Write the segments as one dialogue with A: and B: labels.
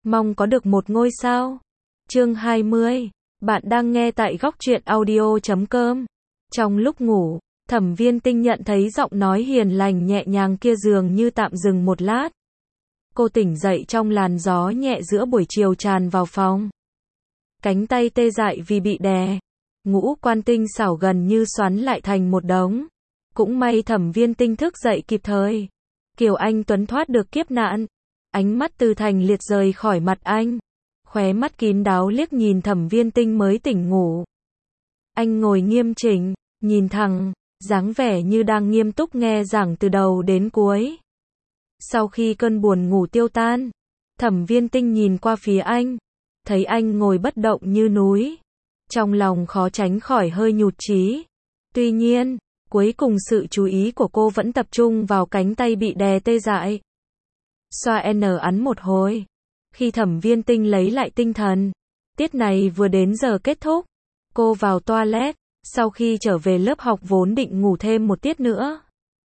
A: Mong có được một ngôi sao. Chương 20. Bạn đang nghe tại góc truyện audio.com. Trong lúc ngủ, Thẩm Viên Tinh nhận thấy giọng nói hiền lành nhẹ nhàng kia dường như tạm dừng một lát. Cô tỉnh dậy trong làn gió nhẹ giữa buổi chiều tràn vào phòng. Cánh tay tê dại vì bị đè. Ngũ quan tinh xảo gần như xoắn lại thành một đống. Cũng may Thẩm Viên Tinh thức dậy kịp thời. Kiều Anh Tuấn thoát được kiếp nạn. Ánh mắt Từ Thành Liệt rời khỏi mặt anh. Khóe mắt kín đáo liếc nhìn Thẩm Viên Tinh mới tỉnh ngủ. Anh ngồi nghiêm chỉnh, nhìn thẳng, dáng vẻ như đang nghiêm túc nghe giảng từ đầu đến cuối. Sau khi cơn buồn ngủ tiêu tan, Thẩm Viên Tinh nhìn qua phía anh, thấy anh ngồi bất động như núi. Trong lòng khó tránh khỏi hơi nhụt chí. Tuy nhiên, cuối cùng sự chú ý của cô vẫn tập trung vào cánh tay bị đè tê dại. Xoa ấn một hồi. Khi Thẩm Viên Tinh lấy lại tinh thần, tiết này vừa đến giờ kết thúc. Cô vào toilet, sau khi trở về lớp học vốn định ngủ thêm một tiết nữa.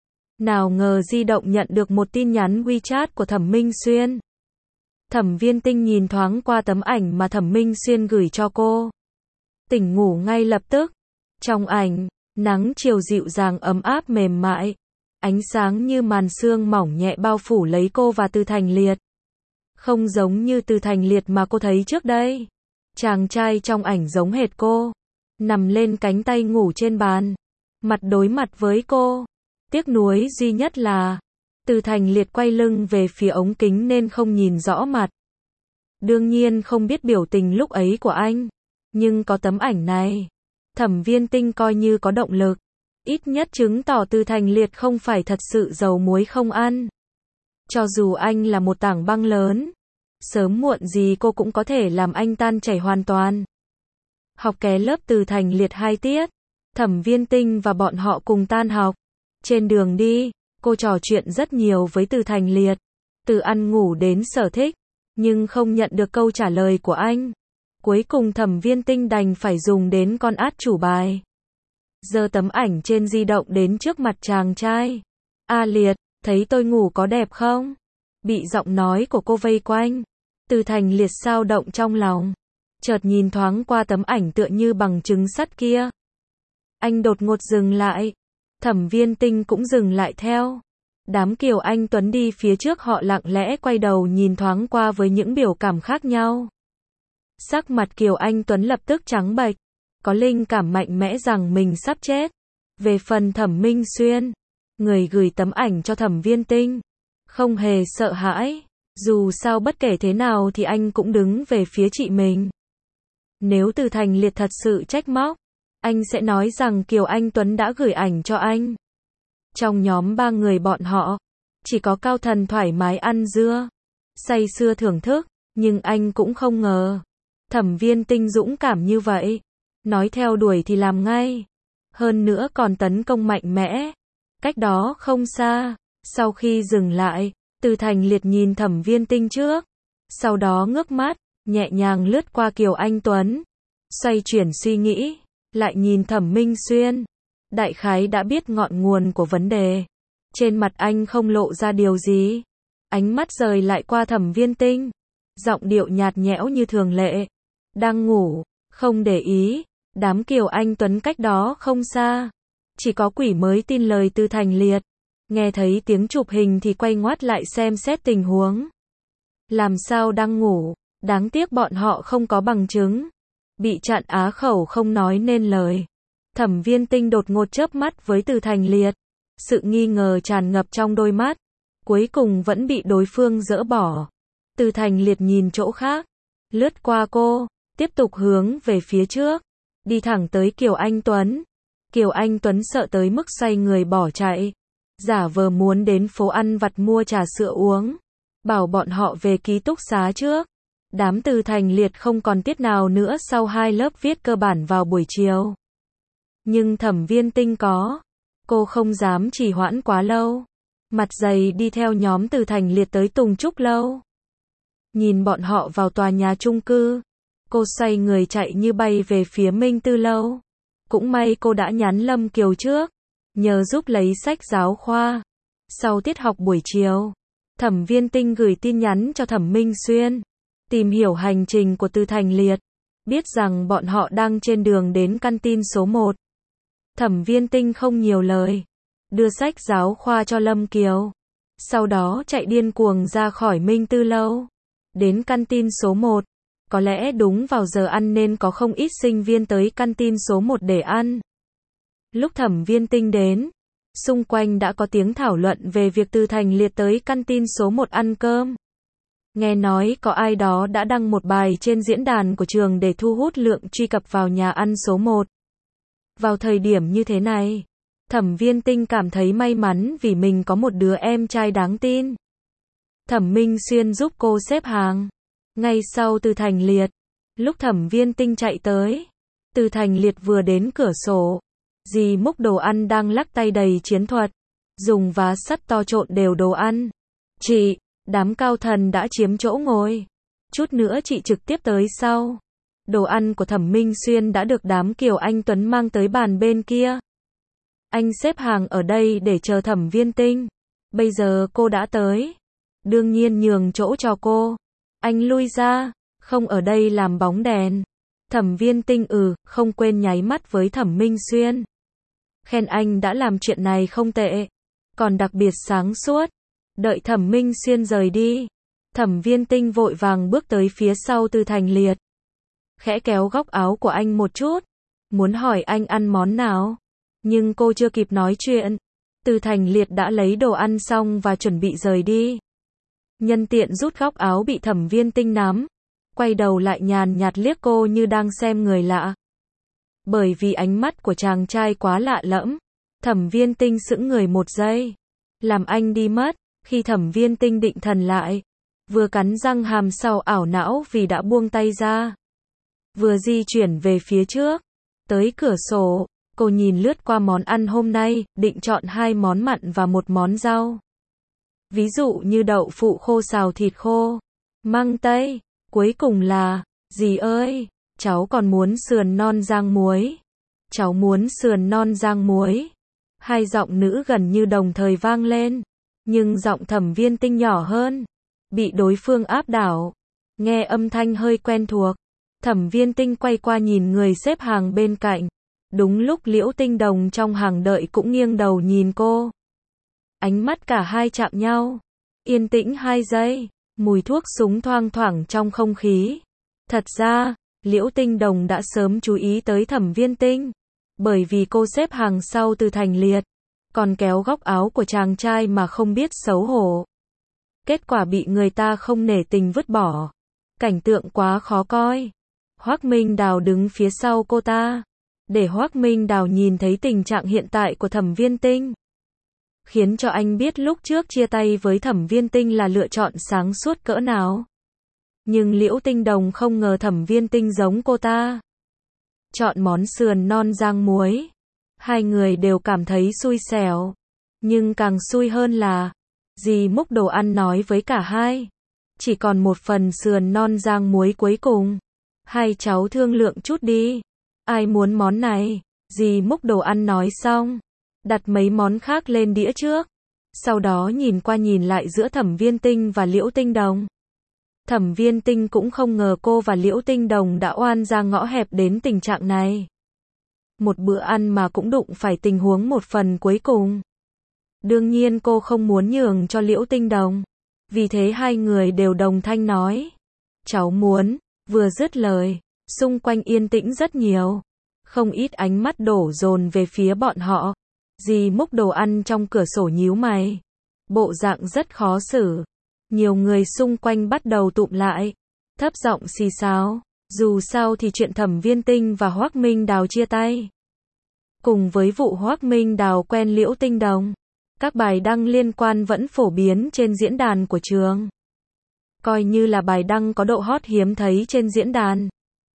A: Nào ngờ di động nhận được một tin nhắn WeChat của Thẩm Minh Xuyên. Thẩm Viên Tinh nhìn thoáng qua tấm ảnh mà Thẩm Minh Xuyên gửi cho cô. Tỉnh ngủ ngay lập tức. Trong ảnh, nắng chiều dịu dàng ấm áp mềm mại. Ánh sáng như màn sương mỏng nhẹ bao phủ lấy cô và Từ Thành Liệt. Không giống như Từ Thành Liệt mà cô thấy trước đây. Chàng trai trong ảnh giống hệt cô. Nằm lên cánh tay ngủ trên bàn. Mặt đối mặt với cô. Tiếc nuối duy nhất là Từ Thành Liệt quay lưng về phía ống kính nên không nhìn rõ mặt. Đương nhiên không biết biểu tình lúc ấy của anh. Nhưng có tấm ảnh này, Thẩm Viên Tinh coi như có động lực. Ít nhất chứng tỏ Từ Thành Liệt không phải thật sự dầu muối không ăn. Cho dù anh là một tảng băng lớn, sớm muộn gì cô cũng có thể làm anh tan chảy hoàn toàn. Học ké lớp Từ Thành Liệt 2 tiết, Thẩm Viên Tinh và bọn họ cùng tan học. Trên đường đi, cô trò chuyện rất nhiều với Từ Thành Liệt, từ ăn ngủ đến sở thích, nhưng không nhận được câu trả lời của anh. Cuối cùng Thẩm Viên Tinh đành phải dùng đến con át chủ bài. Giơ tấm ảnh trên di động đến trước mặt chàng trai. A Liệt, thấy tôi ngủ có đẹp không? Bị giọng nói của cô vây quanh, Từ Thành Liệt xao động trong lòng. Chợt nhìn thoáng qua tấm ảnh tựa như bằng chứng sắt kia. Anh đột ngột dừng lại. Thẩm Viên Tinh cũng dừng lại theo. Đám Kiều Anh Tuấn đi phía trước họ lặng lẽ quay đầu nhìn thoáng qua với những biểu cảm khác nhau. Sắc mặt Kiều Anh Tuấn lập tức trắng bệch, có linh cảm mạnh mẽ rằng mình sắp chết. Về phần Thẩm Minh Xuyên, người gửi tấm ảnh cho Thẩm Viên Tinh, không hề sợ hãi, dù sao bất kể thế nào thì anh cũng đứng về phía chị mình. Nếu Từ Thành Liệt thật sự trách móc, anh sẽ nói rằng Kiều Anh Tuấn đã gửi ảnh cho anh. Trong nhóm 3 người bọn họ, chỉ có Cao Thần thoải mái ăn dưa, say sưa thưởng thức, nhưng anh cũng không ngờ Thẩm Viên Tinh dũng cảm như vậy. Nói theo đuổi thì làm ngay. Hơn nữa còn tấn công mạnh mẽ. Cách đó không xa. Sau khi dừng lại, Từ Thành Liệt nhìn Thẩm Viên Tinh trước. Sau đó ngước mắt, nhẹ nhàng lướt qua Kiều Anh Tuấn. Xoay chuyển suy nghĩ, lại nhìn Thẩm Minh Xuyên. Đại khái đã biết ngọn nguồn của vấn đề. Trên mặt anh không lộ ra điều gì. Ánh mắt rời lại qua Thẩm Viên Tinh. Giọng điệu nhạt nhẽo như thường lệ. Đang ngủ, không để ý. Đám Kiều Anh Tuấn cách đó không xa. Chỉ có quỷ mới tin lời Từ Thành Liệt. Nghe thấy tiếng chụp hình thì quay ngoắt lại xem xét tình huống. Làm sao đang ngủ, đáng tiếc bọn họ không có bằng chứng. Bị chặn á khẩu không nói nên lời. Thẩm Viên Tinh đột ngột chớp mắt với Từ Thành Liệt. Sự nghi ngờ tràn ngập trong đôi mắt. Cuối cùng vẫn bị đối phương dỡ bỏ. Từ Thành Liệt nhìn chỗ khác. Lướt qua cô, tiếp tục hướng về phía trước. Đi thẳng tới Kiều Anh Tuấn. Kiều Anh Tuấn sợ tới mức xoay người bỏ chạy. Giả vờ muốn đến phố ăn vặt mua trà sữa uống. Bảo bọn họ về ký túc xá trước. Đám Từ Thành Liệt không còn tiết nào nữa sau 2 lớp viết cơ bản vào buổi chiều. Nhưng Thẩm Viên Tinh có. Cô không dám trì hoãn quá lâu. Mặt dày đi theo nhóm Từ Thành Liệt tới Tùng Trúc Lâu. Nhìn bọn họ vào tòa nhà chung cư. Cô xoay người chạy như bay về phía Minh Tư Lâu. Cũng may cô đã nhắn Lâm Kiều trước, nhờ giúp lấy sách giáo khoa. Sau tiết học buổi chiều, Thẩm Viên Tinh gửi tin nhắn cho Thẩm Minh Xuyên. tìm hiểu hành trình của Từ Thành Liệt, biết rằng bọn họ đang trên đường đến căn tin số 1. Thẩm Viên Tinh không nhiều lời, đưa sách giáo khoa cho Lâm Kiều, sau đó chạy điên cuồng ra khỏi Minh Tư Lâu, đến căn tin số 1. Có lẽ đúng vào giờ ăn nên có không ít sinh viên tới căn tin số 1 để ăn. Lúc Thẩm Viên Tinh đến, xung quanh đã có tiếng thảo luận về việc Từ Thành Liệt tới căn tin số 1 ăn cơm. Nghe nói có ai đó đã đăng một bài trên diễn đàn của trường để thu hút lượng truy cập vào nhà ăn số 1. Vào thời điểm như thế này, Thẩm Viên Tinh cảm thấy may mắn vì mình có một đứa em trai đáng tin. Thẩm Minh Xuyên giúp cô xếp hàng. Ngay sau Từ Thành Liệt, lúc Thẩm Viên Tinh chạy tới, Từ Thành Liệt vừa đến cửa sổ. Dì múc đồ ăn đang lắc tay đầy chiến thuật, dùng vá sắt to trộn đều đồ ăn. Chị, đám cao thần đã chiếm chỗ ngồi. Chút nữa chị trực tiếp tới sau. Đồ ăn của Thẩm Minh Xuyên đã được đám Kiều Anh Tuấn mang tới bàn bên kia. Anh xếp hàng ở đây để chờ Thẩm Viên Tinh. Bây giờ cô đã tới. Đương nhiên nhường chỗ cho cô. Anh lui ra, không ở đây làm bóng đèn. Thẩm Viên Tinh không quên nháy mắt với Thẩm Minh Xuyên. Khen anh đã làm chuyện này không tệ, còn đặc biệt sáng suốt. Đợi Thẩm Minh Xuyên rời đi, Thẩm Viên Tinh vội vàng bước tới phía sau Từ Thành Liệt. Khẽ kéo góc áo của anh một chút, muốn hỏi anh ăn món nào. Nhưng cô chưa kịp nói chuyện, Từ Thành Liệt đã lấy đồ ăn xong và chuẩn bị rời đi. Nhân tiện rút góc áo bị Thẩm Viên Tinh nắm, quay đầu lại nhàn nhạt liếc cô như đang xem người lạ. Bởi vì ánh mắt của chàng trai quá lạ lẫm, Thẩm Viên Tinh sững người một giây, làm anh đi mất. Khi Thẩm Viên Tinh định thần lại, vừa cắn răng hàm sau ảo não vì đã buông tay ra, vừa di chuyển về phía trước, tới cửa sổ, cô nhìn lướt qua món ăn hôm nay, định chọn 2 món mặn và 1 món rau. Ví dụ như đậu phụ khô xào thịt khô, măng tây, cuối cùng là, dì ơi, cháu còn muốn sườn non rang muối. Cháu muốn sườn non rang muối. 2 giọng nữ gần như đồng thời vang lên, nhưng giọng Thẩm Viên Tinh nhỏ hơn, bị đối phương áp đảo. Nghe âm thanh hơi quen thuộc, Thẩm Viên Tinh quay qua nhìn người xếp hàng bên cạnh. Đúng lúc Liễu Tinh Đồng trong hàng đợi cũng nghiêng đầu nhìn cô. Ánh mắt cả hai chạm nhau. Yên tĩnh 2 giây, mùi thuốc súng thoang thoảng trong không khí. Thật ra, Liễu Tinh Đồng đã sớm chú ý tới Thẩm Viên Tinh, bởi vì cô xếp hàng sau Từ Thành Liệt, còn kéo góc áo của chàng trai mà không biết xấu hổ. Kết quả bị người ta không nể tình vứt bỏ. Cảnh tượng quá khó coi. Hoắc Minh Đào đứng phía sau cô ta, để Hoắc Minh Đào nhìn thấy tình trạng hiện tại của Thẩm Viên Tinh, khiến cho anh biết lúc trước chia tay với Thẩm Viên Tinh là lựa chọn sáng suốt cỡ nào. Nhưng Liễu Tinh Đồng không ngờ Thẩm Viên Tinh giống cô ta, chọn món sườn non rang muối. 2 người đều cảm thấy xui xẻo, nhưng càng xui hơn là, dì múc đồ ăn nói với cả hai, chỉ còn 1 phần sườn non rang muối cuối cùng. 2 cháu thương lượng chút đi, ai muốn món này? Dì múc đồ ăn nói xong, đặt mấy món khác lên đĩa trước, sau đó nhìn qua nhìn lại giữa Thẩm Viên Tinh và Liễu Tinh Đồng. Thẩm Viên Tinh cũng không ngờ cô và Liễu Tinh Đồng đã oan ra ngõ hẹp đến tình trạng này. Một bữa ăn mà cũng đụng phải tình huống 1 phần cuối cùng. Đương nhiên cô không muốn nhường cho Liễu Tinh Đồng, vì thế 2 người đều đồng thanh nói, cháu muốn. Vừa dứt lời, xung quanh yên tĩnh rất nhiều, không ít ánh mắt đổ dồn về phía bọn họ. Dì múc đồ ăn trong cửa sổ nhíu mày, bộ dạng rất khó xử. Nhiều người xung quanh bắt đầu tụm lại, thấp giọng xì xào. Dù sao thì chuyện Thẩm Viên Tinh và Hoắc Minh Đào chia tay, cùng với vụ Hoắc Minh Đào quen Liễu Tinh Đồng, các bài đăng liên quan vẫn phổ biến trên diễn đàn của trường. Coi như là bài đăng có độ hot hiếm thấy trên diễn đàn.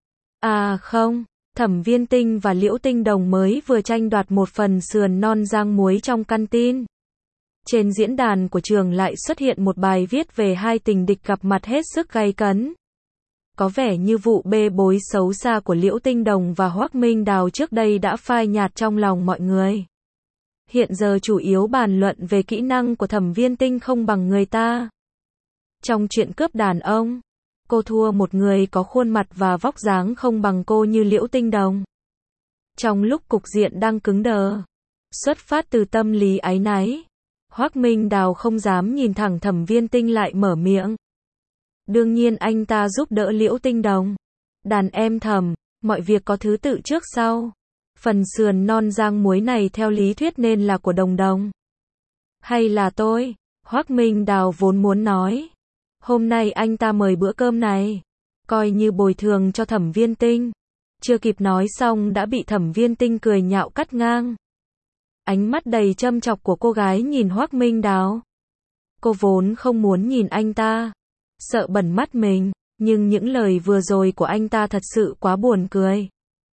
A: À không, Thẩm Viên Tinh và Liễu Tinh Đồng mới vừa tranh đoạt 1 phần sườn non rang muối trong căn tin. Trên diễn đàn của trường lại xuất hiện một bài viết về 2 tình địch gặp mặt hết sức gay cấn. Có vẻ như vụ bê bối xấu xa của Liễu Tinh Đồng và Hoắc Minh Đào trước đây đã phai nhạt trong lòng mọi người. Hiện giờ chủ yếu bàn luận về kỹ năng của Thẩm Viên Tinh không bằng người ta. Trong chuyện cướp đàn ông, Cô thua một người có khuôn mặt và vóc dáng không bằng cô như Liễu Tinh Đồng. Trong lúc cục diện đang cứng đờ, xuất phát từ tâm lý áy náy, Hoắc Minh Đào không dám nhìn thẳng Thẩm Viên Tinh lại mở miệng. Đương nhiên anh ta giúp đỡ Liễu Tinh Đồng. Đàn em Thẩm, mọi việc có thứ tự trước sau. Phần sườn non rang muối này theo lý thuyết nên là của Đồng Đồng. Hay là tôi? Hoắc Minh Đào vốn muốn nói. Hôm nay anh ta mời bữa cơm này, coi như bồi thường cho Thẩm Viên Tinh. Chưa kịp nói xong đã bị Thẩm Viên Tinh cười nhạo cắt ngang. Ánh mắt đầy châm chọc của cô gái nhìn Hoắc Minh Đào. Cô vốn không muốn nhìn anh ta, sợ bẩn mắt mình, nhưng những lời vừa rồi của anh ta thật sự quá buồn cười.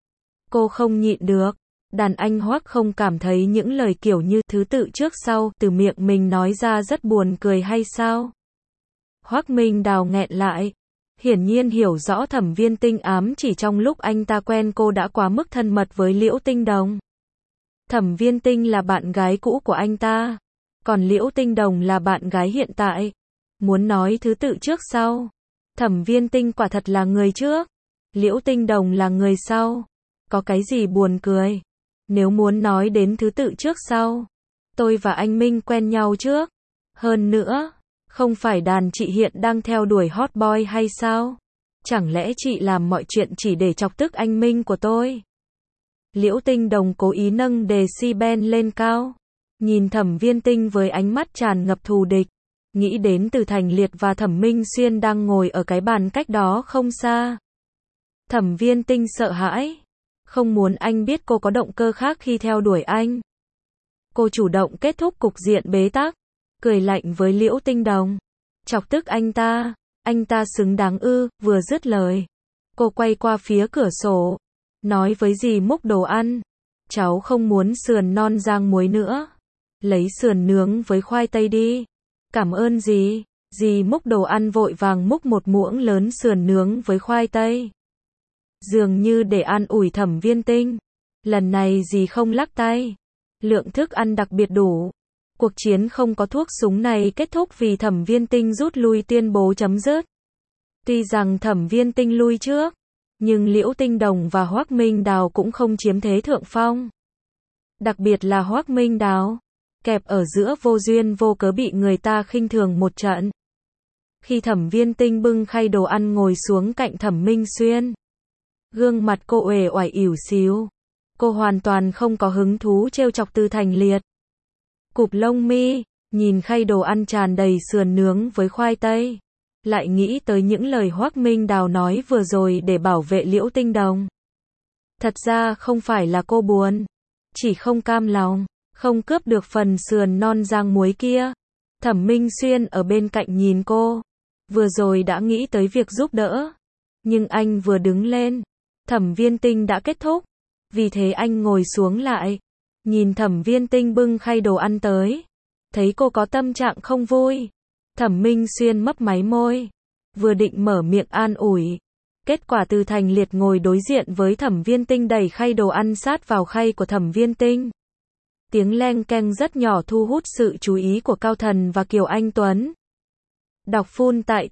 A: Cô không nhịn được. Đàn anh Hoắc không cảm thấy những lời kiểu như thứ tự trước sau từ miệng mình nói ra rất buồn cười hay sao? Hoắc Minh Đào nghẹn lại. Hiển nhiên hiểu rõ Thẩm Viên Tinh ám chỉ trong lúc anh ta quen cô đã quá mức thân mật với Liễu Tinh Đồng. Thẩm Viên Tinh là bạn gái cũ của anh ta, còn Liễu Tinh Đồng là bạn gái hiện tại. Muốn nói thứ tự trước sau, Thẩm Viên Tinh quả thật là người trước, Liễu Tinh Đồng là người sau. Có cái gì buồn cười? Nếu muốn nói đến thứ tự trước sau, tôi và anh Minh quen nhau trước. Hơn nữa, không phải đàn chị hiện đang theo đuổi hot boy hay sao? Chẳng lẽ chị làm mọi chuyện chỉ để chọc tức anh Minh của tôi? Liễu Tinh Đồng cố ý nâng decibel lên cao, nhìn Thẩm Viên Tinh với ánh mắt tràn ngập thù địch, nghĩ đến Từ Thành Liệt và Thẩm Minh Xuyên đang ngồi ở cái bàn cách đó không xa. Thẩm Viên Tinh sợ hãi, không muốn anh biết cô có động cơ khác khi theo đuổi anh. Cô chủ động kết thúc cục diện bế tắc, cười lạnh với Liễu Tinh Đồng. Chọc tức anh ta xứng đáng ư? Vừa dứt lời, cô quay qua phía cửa sổ, nói với dì múc đồ ăn. Cháu không muốn sườn non rang muối nữa, lấy sườn nướng với khoai tây đi. Cảm ơn dì. Dì múc đồ ăn vội vàng múc một muỗng lớn sườn nướng với khoai tây. Dường như để an ủi Thẩm Viên Tinh, lần này dì không lắc tay. Lượng thức ăn đặc biệt đủ. Cuộc chiến không có thuốc súng này kết thúc vì Thẩm Viên Tinh rút lui tuyên bố chấm dứt. Tuy rằng Thẩm Viên Tinh lui trước, nhưng Liễu Tinh Đồng và Hoắc Minh Đào cũng không chiếm thế thượng phong. Đặc biệt là Hoắc Minh Đào, kẹp ở giữa vô duyên vô cớ bị người ta khinh thường một trận. Khi Thẩm Viên Tinh bưng khay đồ ăn ngồi xuống cạnh Thẩm Minh Xuyên, gương mặt cô uể oải ỉu xìu. Cô hoàn toàn không có hứng thú trêu chọc Từ Thành Liệt. Cụp lông mi, nhìn khay đồ ăn tràn đầy sườn nướng với khoai tây, lại nghĩ tới những lời Hoắc Minh Đào nói vừa rồi để bảo vệ Liễu Tinh Đồng. Thật ra không phải là cô buồn, chỉ không cam lòng, không cướp được phần sườn non rang muối kia. Thẩm Minh Xuyên ở bên cạnh nhìn cô, vừa rồi đã nghĩ tới việc giúp đỡ, nhưng anh vừa đứng lên, Thẩm Viên Tinh đã kết thúc, vì thế anh ngồi xuống lại, nhìn Thẩm Viên Tinh bưng khay đồ ăn tới, thấy cô có tâm trạng không vui. Thẩm Minh Xuyên mấp máy môi, vừa định mở miệng an ủi, kết quả Từ Thành Liệt ngồi đối diện với Thẩm Viên Tinh đẩy khay đồ ăn sát vào khay của Thẩm Viên Tinh. Tiếng leng keng rất nhỏ thu hút sự chú ý của Cao Thần và Kiều Anh Tuấn. Đọc full tại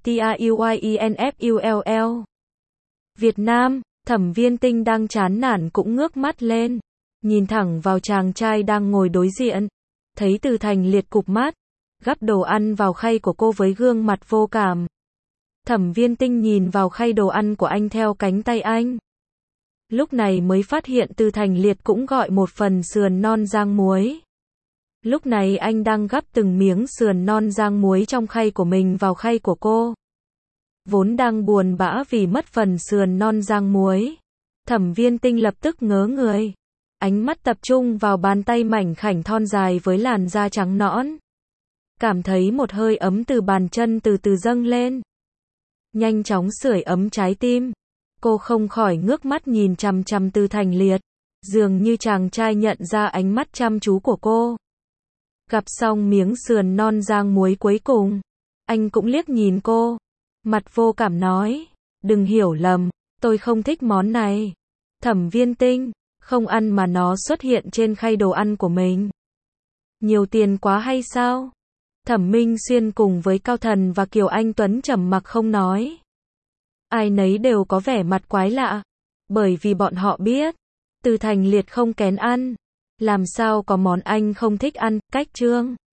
A: TAUYINFULL. Việt Nam, Thẩm Viên Tinh đang chán nản cũng ngước mắt lên, nhìn thẳng vào chàng trai đang ngồi đối diện, thấy Từ Thành Liệt cụp mắt, gắp đồ ăn vào khay của cô với gương mặt vô cảm. Thẩm Viên Tinh nhìn vào khay đồ ăn của anh theo cánh tay anh. Lúc này mới phát hiện Từ Thành Liệt cũng gọi một phần sườn non rang muối. Lúc này anh đang gắp từng miếng sườn non rang muối trong khay của mình vào khay của cô. Vốn đang buồn bã vì mất phần sườn non rang muối, Thẩm Viên Tinh lập tức ngớ người. Ánh mắt tập trung vào bàn tay mảnh khảnh thon dài với làn da trắng nõn. Cảm thấy một hơi ấm từ bàn chân từ từ dâng lên, nhanh chóng sưởi ấm trái tim. Cô không khỏi ngước mắt nhìn chằm chằm Từ Thành Liệt, dường như chàng trai nhận ra ánh mắt chăm chú của cô. Gặp xong miếng sườn non rang muối cuối cùng, anh cũng liếc nhìn cô, mặt vô cảm nói, đừng hiểu lầm, tôi không thích món này. Thẩm Viên Tinh, không ăn mà nó xuất hiện trên khay đồ ăn của mình. Nhiều tiền quá hay sao? Thẩm Minh Xuyên cùng với Cao Thần và Kiều Anh Tuấn trầm mặc không nói. ai nấy đều có vẻ mặt quái lạ. Bởi vì bọn họ biết, Từ Thành Liệt không kén ăn. Làm sao có món anh không thích ăn, cách Trương